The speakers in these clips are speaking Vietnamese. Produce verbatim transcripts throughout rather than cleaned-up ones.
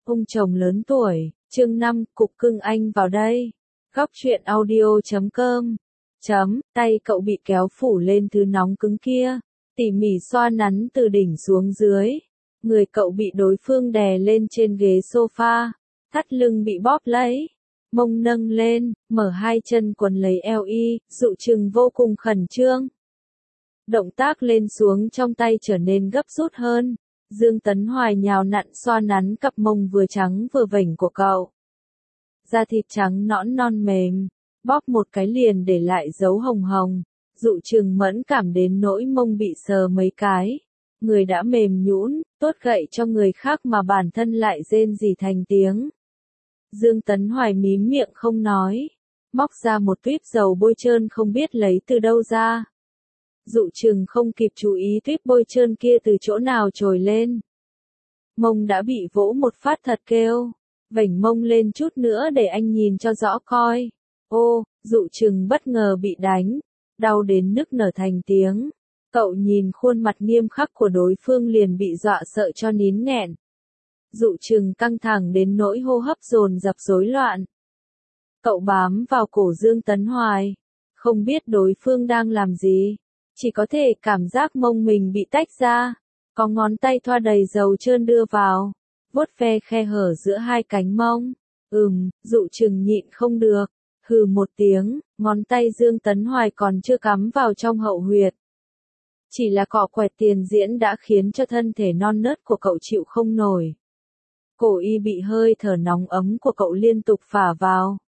Ông chồng lớn tuổi, chương năm, cục cưng anh vào đây. Góc truyện audio chấm com. Chấm, tay cậu bị kéo phủ lên thứ nóng cứng kia, tỉ mỉ xoa nắn từ đỉnh xuống dưới. Người cậu bị đối phương đè lên trên ghế sofa, thắt lưng bị bóp lấy, mông nâng lên, mở hai chân quấn lấy eo y, dụ chừng vô cùng khẩn trương. Động tác lên xuống trong tay trở nên gấp rút hơn. Dương Tấn Hoài nhào nặn xoa nắn cặp mông vừa trắng vừa vểnh của cậu. Da thịt trắng nõn non mềm, bóp một cái liền để lại dấu hồng hồng, dụ chừng mẫn cảm đến nỗi mông bị sờ mấy cái. Người đã mềm nhũn, tốt gậy cho người khác mà bản thân lại rên rỉ thành tiếng. Dương Tấn Hoài mím miệng không nói, móc ra một tuýp dầu bôi trơn không biết lấy từ đâu ra. Dụ chừng không kịp chú ý tuýp bôi trơn kia từ chỗ nào trồi lên. Mông đã bị vỗ một phát thật kêu, vểnh mông lên chút nữa để anh nhìn cho rõ coi. Ô, dụ chừng bất ngờ bị đánh, đau đến nức nở thành tiếng. Cậu nhìn khuôn mặt nghiêm khắc của đối phương liền bị dọa sợ cho nín nghẹn. Dụ chừng căng thẳng đến nỗi hô hấp dồn dập rối loạn. Cậu bám vào cổ Dương Tấn Hoài, không biết đối phương đang làm gì, chỉ có thể cảm giác mông mình bị tách ra, có ngón tay thoa đầy dầu trơn đưa vào, vuốt ve khe hở giữa hai cánh mông. Ừm, dụ chừng nhịn không được, hừ một tiếng, ngón tay Dương Tấn Hoài còn chưa cắm vào trong hậu huyệt. Chỉ là cọ quẹt tiền diễn đã khiến cho thân thể non nớt của cậu chịu không nổi. Cổ y bị hơi thở nóng ấm của cậu liên tục phả vào.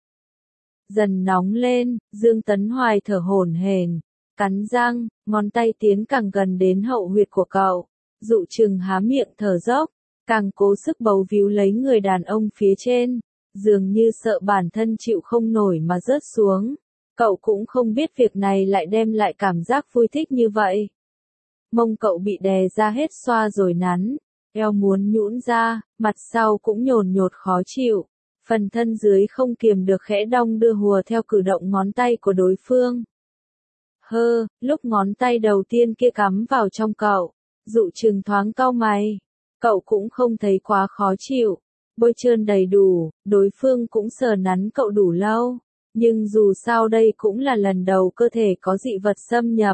Dần nóng lên, Dương Tấn Hoài thở hổn hển, cắn răng, ngón tay tiến càng gần đến hậu huyệt của cậu. Dụ chừng há miệng thở dốc, càng cố sức bấu víu lấy người đàn ông phía trên, dường như sợ bản thân chịu không nổi mà rớt xuống. Cậu cũng không biết việc này lại đem lại cảm giác vui thích như vậy. Mông cậu bị đè ra hết xoa rồi nắn, eo muốn nhũn ra, mặt sau cũng nhồn nhột khó chịu, phần thân dưới không kiềm được khẽ đong đưa hùa theo cử động ngón tay của đối phương. Hơ, lúc ngón tay đầu tiên kia cắm vào trong cậu, dụ chừng thoáng cau mày, cậu cũng không thấy quá khó chịu, bôi trơn đầy đủ, đối phương cũng sờ nắn cậu đủ lâu, nhưng dù sao đây cũng là lần đầu cơ thể có dị vật xâm nhập.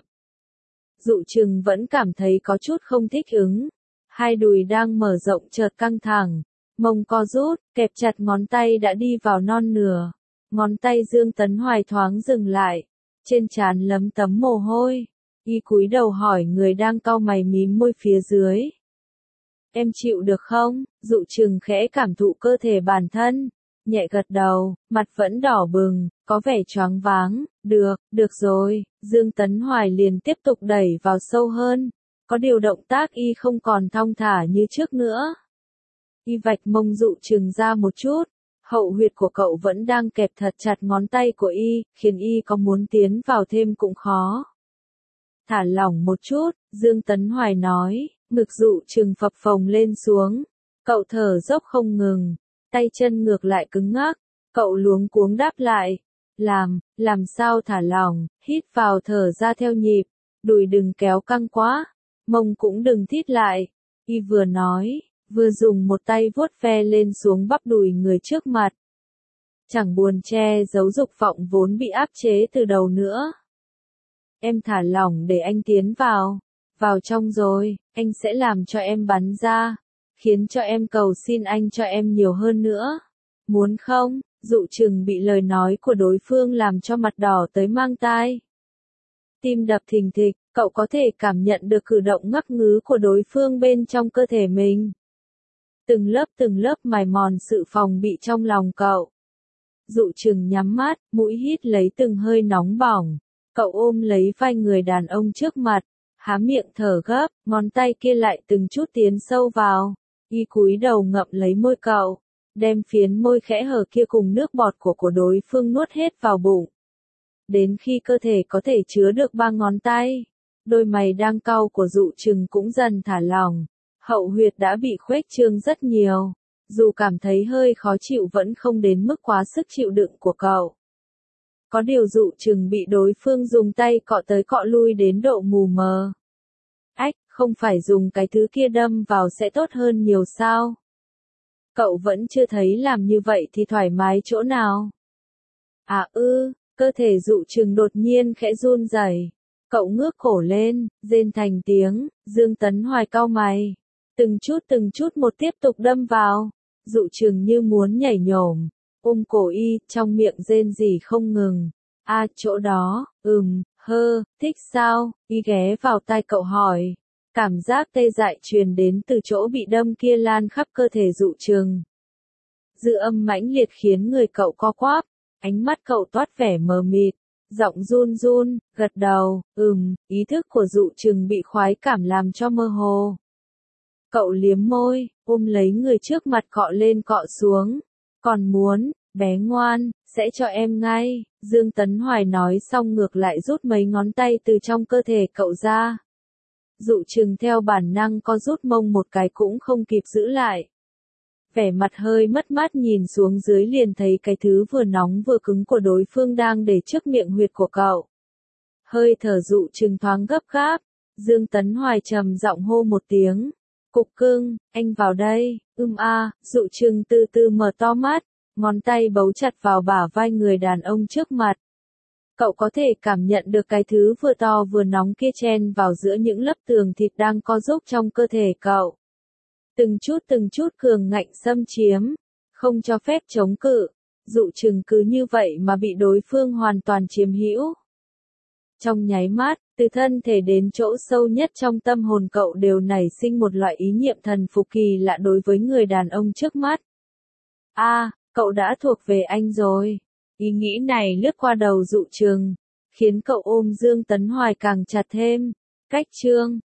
Dụ chừng vẫn cảm thấy có chút không thích ứng, hai đùi đang mở rộng chợt căng thẳng, mông co rút, kẹp chặt ngón tay đã đi vào non nửa, ngón tay Dương Tấn Hoài thoáng dừng lại, trên trán lấm tấm mồ hôi, y cúi đầu hỏi người đang cau mày mím môi phía dưới. Em chịu được không? Dụ chừng khẽ cảm thụ cơ thể bản thân, nhẹ gật đầu, mặt vẫn đỏ bừng, có vẻ choáng váng. Được, được rồi, Dương Tấn Hoài liền tiếp tục đẩy vào sâu hơn, có điều động tác y không còn thong thả như trước nữa. Y vạch mông dụ chừng ra một chút, hậu huyệt của cậu vẫn đang kẹp thật chặt ngón tay của y, khiến y có muốn tiến vào thêm cũng khó. Thả lỏng một chút, Dương Tấn Hoài nói, ngực dụ chừng phập phồng lên xuống, cậu thở dốc không ngừng, tay chân ngược lại cứng ngắc, cậu luống cuống đáp lại, làm, làm sao thả lỏng, hít vào thở ra theo nhịp, đùi đừng kéo căng quá, mông cũng đừng thít lại, y vừa nói, vừa dùng một tay vuốt ve lên xuống bắp đùi người trước mặt. Chẳng buồn che giấu dục vọng vốn bị áp chế từ đầu nữa. Em thả lỏng để anh tiến vào, vào trong rồi, anh sẽ làm cho em bắn ra, khiến cho em cầu xin anh cho em nhiều hơn nữa. Muốn không? Dụ chừng bị lời nói của đối phương làm cho mặt đỏ tới mang tai. Tim đập thình thịch, cậu có thể cảm nhận được cử động ngắc ngứ của đối phương bên trong cơ thể mình. Từng lớp từng lớp mài mòn sự phòng bị trong lòng cậu. Dụ chừng nhắm mắt, mũi hít lấy từng hơi nóng bỏng. Cậu ôm lấy vai người đàn ông trước mặt, há miệng thở gấp, ngón tay kia lại từng chút tiến sâu vào. Y cúi đầu ngậm lấy môi cậu, đem phiến môi khẽ hở kia cùng nước bọt của của đối phương nuốt hết vào bụng. Đến khi cơ thể có thể chứa được ba ngón tay, đôi mày đang cau của dụ chừng cũng dần thả lỏng. Hậu huyệt đã bị khuếch trương rất nhiều, dù cảm thấy hơi khó chịu vẫn không đến mức quá sức chịu đựng của cậu. Có điều dụ chừng bị đối phương dùng tay cọ tới cọ lui đến độ mù mờ. Ách, không phải dùng cái thứ kia đâm vào sẽ tốt hơn nhiều sao? Cậu vẫn chưa thấy làm như vậy thì thoải mái chỗ nào? À ư, cơ thể dụ trừng đột nhiên khẽ run rẩy. Cậu ngước cổ lên, rên thành tiếng, Dương Tấn Hoài cau mày. Từng chút từng chút một tiếp tục đâm vào. Dụ trừng như muốn nhảy nhổm, ôm cổ y, trong miệng rên rỉ không ngừng. À chỗ đó, ừm, hơ, thích sao? Y ghé vào tai cậu hỏi. Cảm giác tê dại truyền đến từ chỗ bị đâm kia lan khắp cơ thể dụ trừng. Dư âm mãnh liệt khiến người cậu co quắp, ánh mắt cậu toát vẻ mờ mịt, giọng run run, gật đầu, ừm, ý thức của dụ trừng bị khoái cảm làm cho mơ hồ. Cậu liếm môi, ôm lấy người trước mặt cọ lên cọ xuống, còn muốn, bé ngoan, sẽ cho em ngay, Dương Tấn Hoài nói xong ngược lại rút mấy ngón tay từ trong cơ thể cậu ra. Dụ trừng theo bản năng co rút mông một cái cũng không kịp giữ lại. Vẻ mặt hơi mất mát nhìn xuống dưới liền thấy cái thứ vừa nóng vừa cứng của đối phương đang để trước miệng huyệt của cậu. Hơi thở dụ trừng thoáng gấp gáp, Dương Tấn Hoài trầm giọng hô một tiếng. Cục cưng, anh vào đây, ưm a, dụ trừng từ từ mở to mắt, ngón tay bấu chặt vào bả vai người đàn ông trước mặt. Cậu có thể cảm nhận được cái thứ vừa to vừa nóng kia chen vào giữa những lớp tường thịt đang co rúm trong cơ thể cậu. Từng chút từng chút cường ngạnh xâm chiếm, không cho phép chống cự, dụ trừng cứ như vậy mà bị đối phương hoàn toàn chiếm hữu. Trong nháy mắt, từ thân thể đến chỗ sâu nhất trong tâm hồn cậu đều nảy sinh một loại ý niệm thần phục kỳ lạ đối với người đàn ông trước mắt. A, à, cậu đã thuộc về anh rồi. Ý nghĩ này lướt qua đầu dụ trừng, khiến cậu ôm Dương Tấn Hoài càng chặt thêm. Cách chương